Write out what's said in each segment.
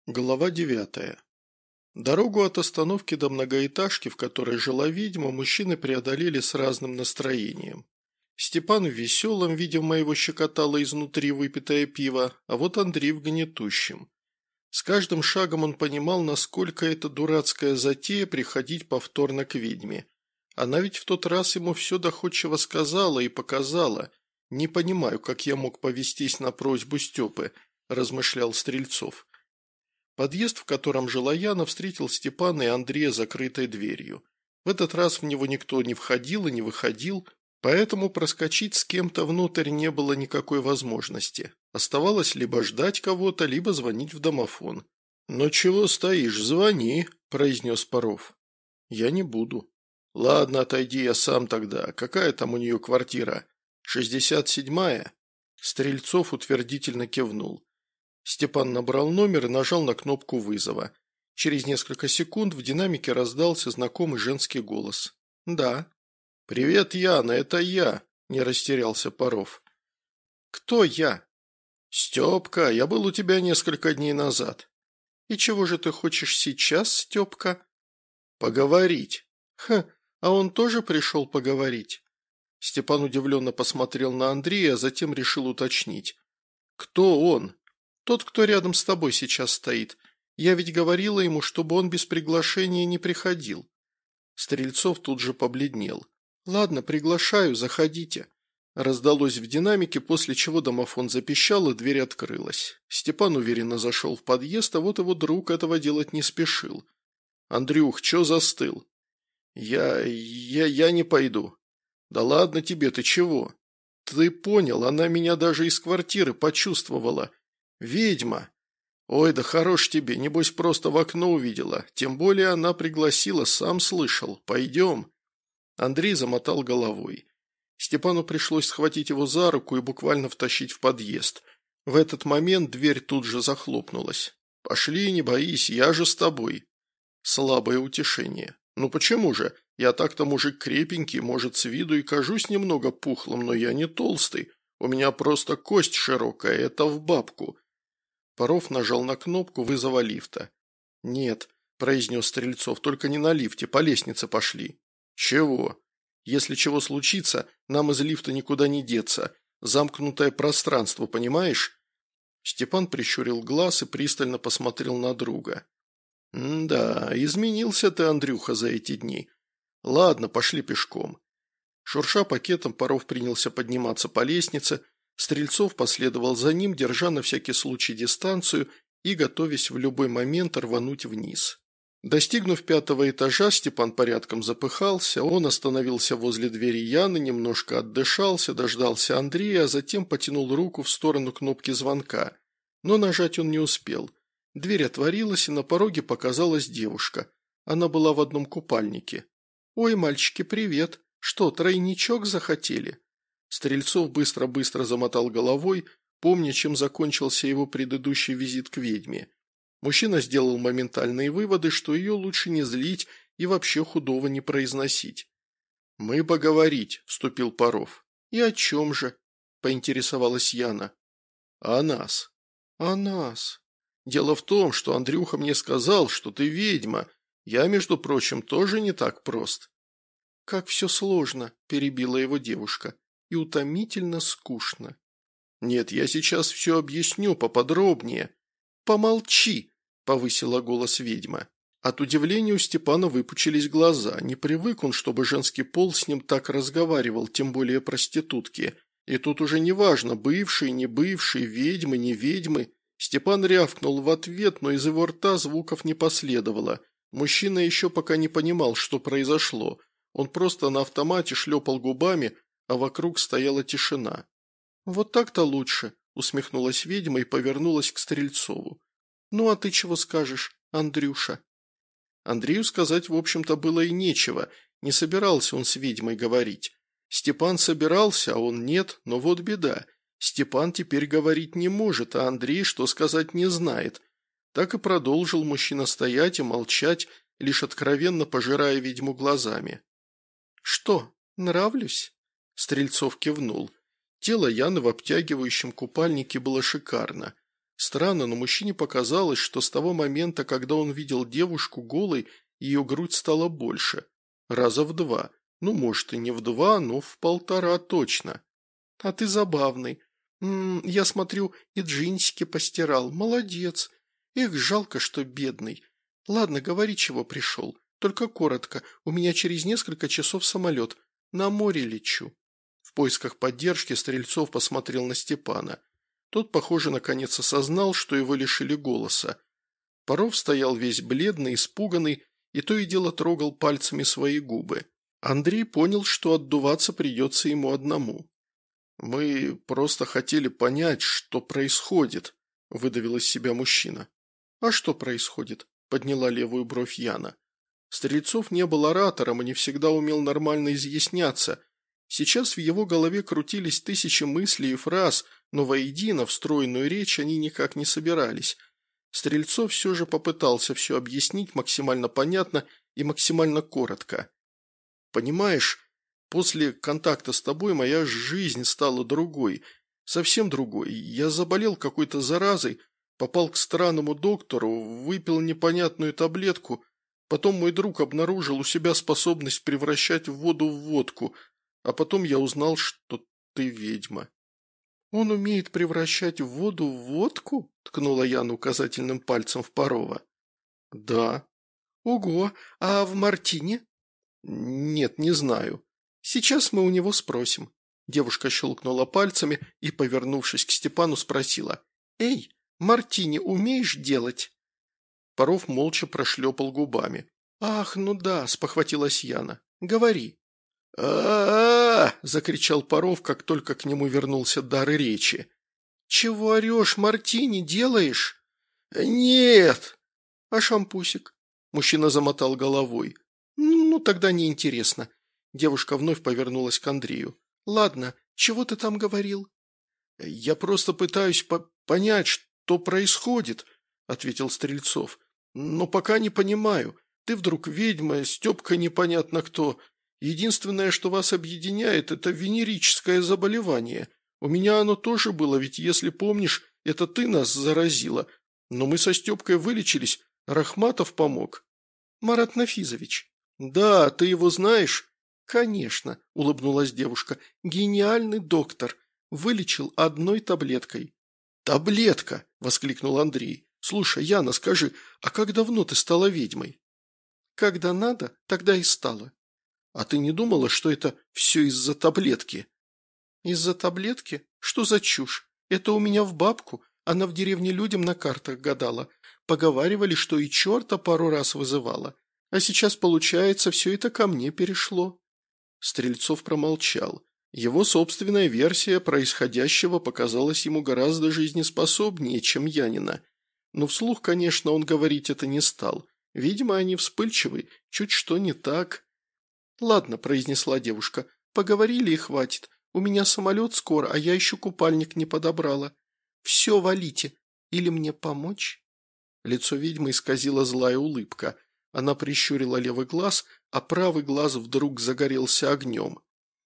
Глава 9. Дорогу от остановки до многоэтажки, в которой жила ведьма, мужчины преодолели с разным настроением. Степан в веселом, видимо, его щекотало изнутри выпитое пиво, а вот Андрей в гнетущем. С каждым шагом он понимал, насколько это дурацкая затея приходить повторно к ведьме. Она ведь в тот раз ему все доходчиво сказала и показала. «Не понимаю, как я мог повестись на просьбу Степы», – размышлял Стрельцов. Подъезд, в котором жила Яна, встретил Степана и Андрея закрытой дверью. В этот раз в него никто не входил и не выходил, поэтому проскочить с кем-то внутрь не было никакой возможности. Оставалось либо ждать кого-то, либо звонить в домофон. «Ну чего стоишь, звони», – произнес Паров. «Я не буду». «Ладно, отойди, я сам тогда. Какая там у нее квартира? 67-я?» Стрельцов утвердительно кивнул. Степан набрал номер и нажал на кнопку вызова. Через несколько секунд в динамике раздался знакомый женский голос. «Да». «Привет, Яна, это я», – не растерялся Паров. «Кто я?» «Степка, я был у тебя несколько дней назад». «И чего же ты хочешь сейчас, Степка?» «Поговорить». А он тоже пришел поговорить?» Степан удивленно посмотрел на Андрея, а затем решил уточнить. «Кто он?» «Тот, кто рядом с тобой сейчас стоит. Я ведь говорила ему, чтобы он без приглашения не приходил». Стрельцов тут же побледнел. «Ладно, приглашаю, заходите». Раздалось в динамике, после чего домофон запищал, и дверь открылась. Степан уверенно зашел в подъезд, а вот его друг этого делать не спешил. «Андрюх, чё застыл?» Я не пойду». «Да ладно тебе, ты чего?» «Ты понял, она меня даже из квартиры почувствовала. Ведьма!» «Ой, да хорош тебе, небось просто в окно увидела. Тем более она пригласила, сам слышал. Пойдем». Андрей замотал головой. Степану пришлось схватить его за руку и буквально втащить в подъезд. В этот момент дверь тут же захлопнулась. «Пошли, не боись, я же с тобой». Слабое утешение. «Ну почему же? Я так-то мужик крепенький, может, с виду и кажусь немного пухлым, но я не толстый. У меня просто кость широкая, это в бабку». Паров нажал на кнопку вызова лифта. «Нет», – произнес Стрельцов, – «только не на лифте, по лестнице пошли». «Чего?» «Если чего случится, нам из лифта никуда не деться. Замкнутое пространство, понимаешь?» Степан прищурил глаз и пристально посмотрел на друга. «Да, изменился ты, Андрюха, за эти дни. Ладно, пошли пешком». Шурша пакетом, Паров принялся подниматься по лестнице. Стрельцов последовал за ним, держа на всякий случай дистанцию и готовясь в любой момент рвануть вниз. Достигнув 5-го этажа, Степан порядком запыхался, он остановился возле двери Яны, немножко отдышался, дождался Андрея, а затем потянул руку в сторону кнопки звонка. Но нажать он не успел. Дверь отворилась, и на пороге показалась девушка. Она была в одном купальнике. «Ой, мальчики, привет! Что, тройничок захотели?» Стрельцов быстро-быстро замотал головой, помня, чем закончился его предыдущий визит к ведьме. Мужчина сделал моментальные выводы, что ее лучше не злить и вообще худого не произносить. «Мы поговорить», – вступил Паров. «И о чем же?» – поинтересовалась Яна. «О нас». «О нас. Дело в том, что Андрюха мне сказал, что ты ведьма. Я, между прочим, тоже не так прост». «Как все сложно», – перебила его девушка, – «и утомительно скучно». «Нет, я сейчас все объясню поподробнее». «Помолчи», – повысила голос ведьма. От удивления у Степана выпучились глаза. Не привык он, чтобы женский пол с ним так разговаривал, тем более проститутки. И тут уже неважно, бывшие, не бывшие, ведьмы, не ведьмы. Степан рявкнул в ответ, но из его рта звуков не последовало. Мужчина еще пока не понимал, что произошло. Он просто на автомате шлепал губами, а вокруг стояла тишина. «Вот так-то лучше», – усмехнулась ведьма и повернулась к Стрельцову. «Ну а ты чего скажешь, Андрюша?» Андрею сказать, в общем-то, было и нечего. Не собирался он с ведьмой говорить. Степан собирался, а он нет, но вот беда. Степан теперь говорить не может, а Андрей что сказать не знает. Так и продолжил мужчина стоять и молчать, лишь откровенно пожирая ведьму глазами. «Что, нравлюсь?» Стрельцов кивнул. Тело Яны в обтягивающем купальнике было шикарно. Странно, но мужчине показалось, что с того момента, когда он видел девушку голой, ее грудь стала больше. Раза в 2. Ну, может, и не в 2, но в 1,5 точно. А ты забавный. Я смотрю, и джинсики постирал. Молодец. Эх, жалко, что бедный. Ладно, говори, чего пришел. Только коротко. У меня через несколько часов самолет. На море лечу. В поисках поддержки Стрельцов посмотрел на Степана. Тот, похоже, наконец осознал, что его лишили голоса. Паров стоял весь бледный, испуганный, и то и дело трогал пальцами свои губы. Андрей понял, что отдуваться придется ему одному. «Мы просто хотели понять, что происходит», – выдавил из себя мужчина. «А что происходит?» – подняла левую бровь Яна. Стрельцов не был оратором и не всегда умел нормально изъясняться. Сейчас в его голове крутились тысячи мыслей и фраз, но воедино в стройную речь они никак не собирались. Стрельцов все же попытался все объяснить максимально понятно и максимально коротко. «Понимаешь, после контакта с тобой моя жизнь стала другой, совсем другой. Я заболел какой-то заразой, попал к странному доктору, выпил непонятную таблетку, потом мой друг обнаружил у себя способность превращать воду в водку, а потом я узнал, что ты ведьма». «Он умеет превращать воду в водку?» – ткнула Яна указательным пальцем в Парова. «Да». «Ого, а в мартине?» «Нет, не знаю. Сейчас мы у него спросим». Девушка щелкнула пальцами и, повернувшись к Степану, спросила. «Эй, мартини умеешь делать?» Паров молча прошлепал губами. «Ах, ну да», – спохватилась Яна. «Говори». Закричал Паров, как только к нему вернулся дар речи. «Чего орешь, мартини делаешь?» «Нет!» «А шампусик?» Мужчина замотал головой. «Ну, тогда неинтересно». Девушка вновь повернулась к Андрею. «Ладно, чего ты там говорил?» «Я просто пытаюсь понять, что происходит», – ответил Стрельцов. «Но пока не понимаю. Ты вдруг ведьма, Степка непонятно кто. Единственное, что вас объединяет, это венерическое заболевание. У меня оно тоже было, ведь, если помнишь, это ты нас заразила. Но мы со Степкой вылечились, Рахматов помог». «Марат Нафизович». «Да, ты его знаешь?» «Конечно», – улыбнулась девушка. «Гениальный доктор. Вылечил одной таблеткой». «Таблетка!» – воскликнул Андрей. «Слушай, Яна, скажи, а как давно ты стала ведьмой?» «Когда надо, тогда и стала». «А ты не думала, что это все из-за таблетки?» «Из-за таблетки? Что за чушь? Это у меня в бабку. Она в деревне людям на картах гадала. Поговаривали, что и черта пару раз вызывала. А сейчас, получается, все это ко мне перешло». Стрельцов промолчал. Его собственная версия происходящего показалась ему гораздо жизнеспособнее, чем Янина. Но вслух, конечно, он говорить это не стал. Видимо, они вспыльчивы, чуть что не так. «Ладно», – произнесла девушка, – «поговорили и хватит. У меня самолет скоро, а я еще купальник не подобрала. Все, валите. Или мне помочь?» Лицо ведьмы исказила злая улыбка. Она прищурила левый глаз, а правый глаз вдруг загорелся огнем.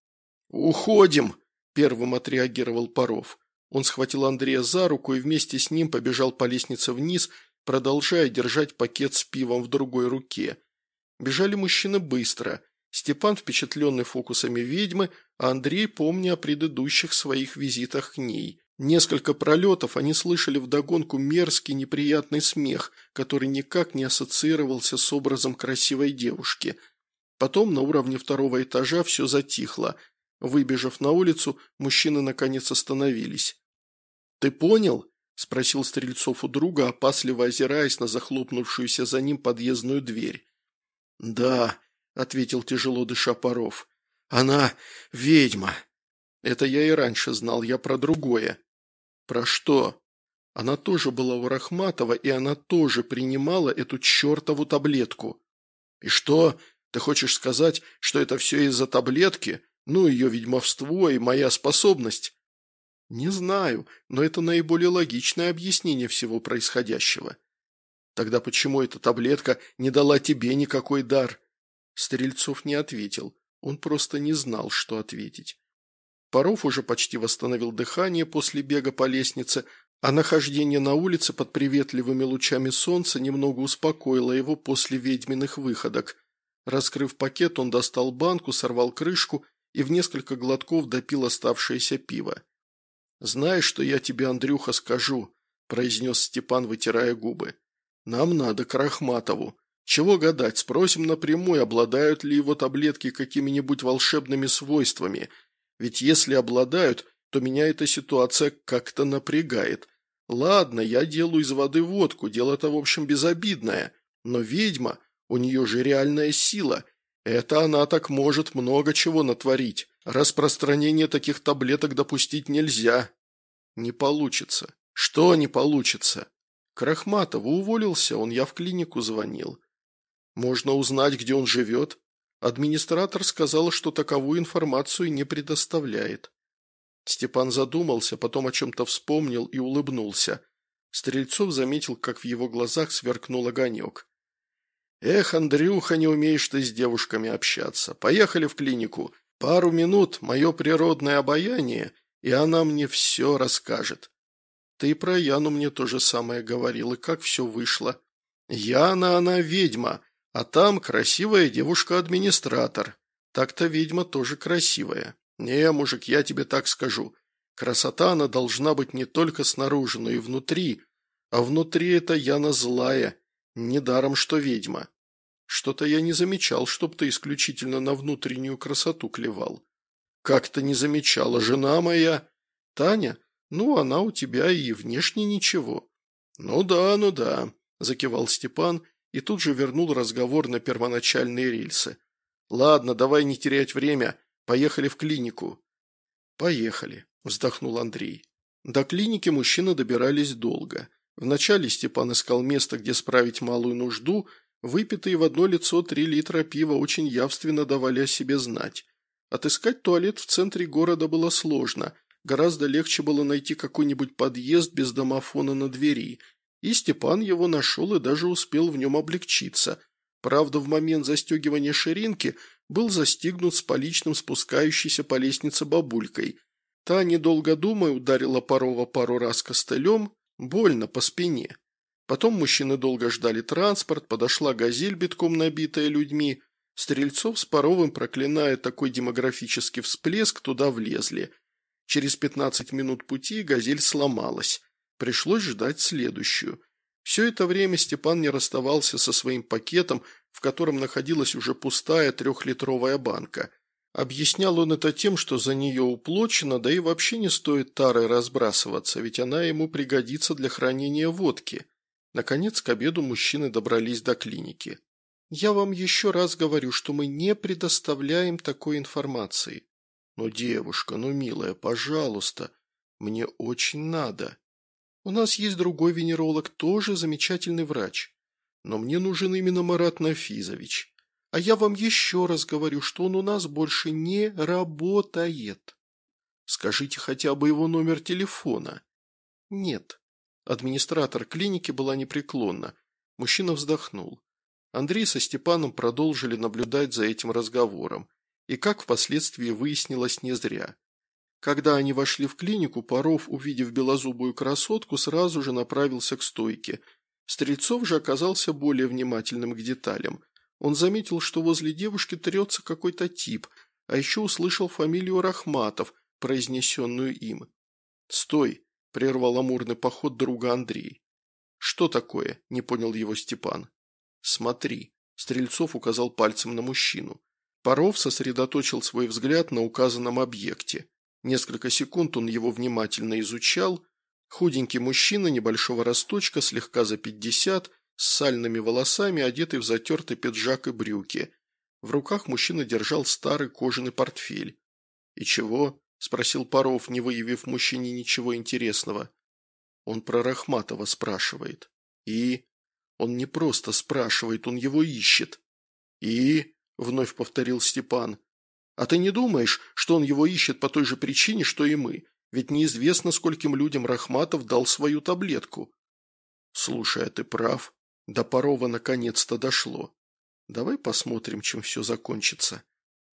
«Уходим!» – первым отреагировал Паров. Он схватил Андрея за руку и вместе с ним побежал по лестнице вниз, продолжая держать пакет с пивом в другой руке. Бежали мужчины быстро. Степан, впечатленный фокусами ведьмы, а Андрей, помня о предыдущих своих визитах к ней. Несколько пролетов они слышали вдогонку мерзкий неприятный смех, который никак не ассоциировался с образом красивой девушки. Потом на уровне 2-го этажа все затихло. Выбежав на улицу, мужчины наконец остановились. «Ты понял?» – спросил Стрельцов у друга, опасливо озираясь на захлопнувшуюся за ним подъездную дверь. «Да», – ответил тяжело дыша Паров. «Она ведьма». «Это я и раньше знал, я про другое». «Про что?» «Она тоже была у Рахматова, и она тоже принимала эту чертову таблетку». «И что? Ты хочешь сказать, что это все из-за таблетки? Ну, ее ведьмовство и моя способность?» «Не знаю, но это наиболее логичное объяснение всего происходящего». «Тогда почему эта таблетка не дала тебе никакой дар?» Стрельцов не ответил, он просто не знал, что ответить. Паров уже почти восстановил дыхание после бега по лестнице, А нахождение на улице под приветливыми лучами солнца немного успокоило его после ведьминых выходок. Раскрыв пакет, он достал банку, сорвал крышку и в несколько глотков допил оставшееся пиво. «Знаешь, что я тебе, Андрюха, скажу?» – произнес Степан, вытирая губы. «Нам надо к Рахматову. Чего гадать, спросим напрямую, обладают ли его таблетки какими-нибудь волшебными свойствами. Ведь если обладают, то меня эта ситуация как-то напрягает. Ладно, я делаю из воды водку, дело-то, в общем, безобидное. Но ведьма, у нее же реальная сила. Это она так может много чего натворить. Распространение таких таблеток допустить нельзя». «Не получится». «Что не получится?» «К Рахматову уволился, я в клинику звонил». «Можно узнать, где он живет?» Администратор сказал, что таковую информацию не предоставляет. Степан задумался, потом о чем-то вспомнил и улыбнулся. Стрельцов заметил, как в его глазах сверкнул огонек. «Эх, Андрюха, не умеешь ты с девушками общаться. Поехали в клинику. Пару минут, мое природное обаяние, и она мне все расскажет». «Ты и про Яну мне то же самое говорил, и как все вышло». «Яна, она ведьма, а там красивая девушка-администратор. Так-то ведьма тоже красивая. Не, мужик, я тебе так скажу. Красота она должна быть не только снаружи, но и внутри. А внутри это Яна злая. Недаром, что ведьма. Что-то я не замечал, чтоб ты исключительно на внутреннюю красоту клевал». «Как-то не замечала, жена моя». «Таня? Ну, она у тебя и внешне ничего». Ну да», – закивал Степан и тут же вернул разговор на первоначальные рельсы. «Ладно, давай не терять время. Поехали в клинику». «Поехали», – вздохнул Андрей. До клиники мужчины добирались долго. Вначале Степан искал место, где справить малую нужду. Выпитые в одно лицо 3 литра пива очень явственно давали о себе знать. Отыскать туалет в центре города было сложно. Гораздо легче было найти какой-нибудь подъезд без домофона на двери. И Степан его нашел и даже успел в нем облегчиться. Правда, в момент застегивания ширинки был застигнут с поличным спускающейся по лестнице бабулькой. Та, недолго думая, ударила Парова пару раз костылем, больно по спине. Потом мужчины долго ждали транспорт, подошла «Газель», битком набитая людьми. Стрельцов с Паровым, проклиная такой демографический всплеск, туда влезли. Через 15 минут пути «Газель» сломалась. Пришлось ждать следующую. Все это время Степан не расставался со своим пакетом, в котором находилась уже пустая 3-литровая банка. Объяснял он это тем, что за нее уплочено, да и вообще не стоит тарой разбрасываться, ведь она ему пригодится для хранения водки. Наконец, к обеду мужчины добрались до клиники. «Я вам еще раз говорю, что мы не предоставляем такой информации». «Ну, девушка, ну, милая, пожалуйста, мне очень надо». «У нас есть другой венеролог, тоже замечательный врач. Но мне нужен именно Марат Нафизович. А я вам еще раз говорю, что он у нас больше не работает». «Скажите хотя бы его номер телефона». «Нет». Администратор клиники была непреклонна. Мужчина вздохнул. Андрей со Степаном продолжили наблюдать за этим разговором. И как впоследствии выяснилось, не зря. Когда они вошли в клинику, Паров, увидев белозубую красотку, сразу же направился к стойке. Стрельцов же оказался более внимательным к деталям. Он заметил, что возле девушки трется какой-то тип, а еще услышал фамилию Рахматов, произнесенную им. «Стой!» – прервал амурный поход друга Андрей. «Что такое?» – не понял его Степан. «Смотри», – Стрельцов указал пальцем на мужчину. Паров сосредоточил свой взгляд на указанном объекте. Несколько секунд он его внимательно изучал. Худенький мужчина небольшого росточка, слегка за 50, с сальными волосами, одетый в затертый пиджак и брюки. В руках мужчина держал старый кожаный портфель. «И чего?» – спросил Паров, не выявив мужчине ничего интересного. Он про Рахматова спрашивает. «И?» «Он не просто спрашивает, он его ищет». «И?» – вновь повторил Степан. «А ты не думаешь, что он его ищет по той же причине, что и мы? Ведь неизвестно, скольким людям Рахматов дал свою таблетку». «Слушай, а ты прав. До Парова наконец-то дошло. Давай посмотрим, чем все закончится».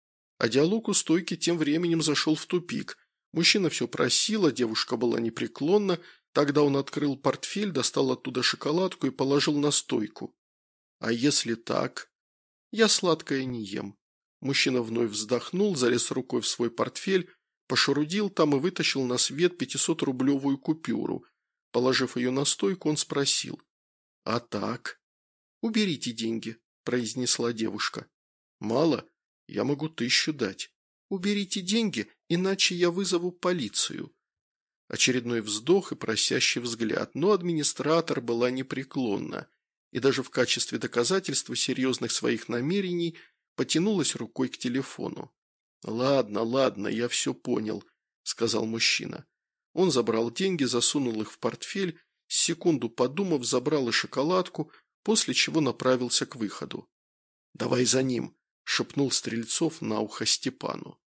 А диалог у стойки тем временем зашел в тупик. Мужчина все просил, а девушка была непреклонна, Тогда он открыл портфель, достал оттуда шоколадку и положил на стойку. А если так? Я сладкое не ем. Мужчина вновь вздохнул, залез рукой в свой портфель, пошурудил там и вытащил на свет 500-рублевую купюру. Положив ее на стойку, он спросил. «А так?» «Уберите деньги», – произнесла девушка. «Мало? Я могу 1000 дать». «Уберите деньги, иначе я вызову полицию». Очередной вздох и просящий взгляд, но администратор была непреклонна и даже в качестве доказательства серьезных своих намерений потянулась рукой к телефону. «Ладно, ладно, я все понял», – сказал мужчина. Он забрал деньги, засунул их в портфель, секунду подумав, забрал и шоколадку, после чего направился к выходу. «Давай за ним», – шепнул Стрельцов на ухо Степану.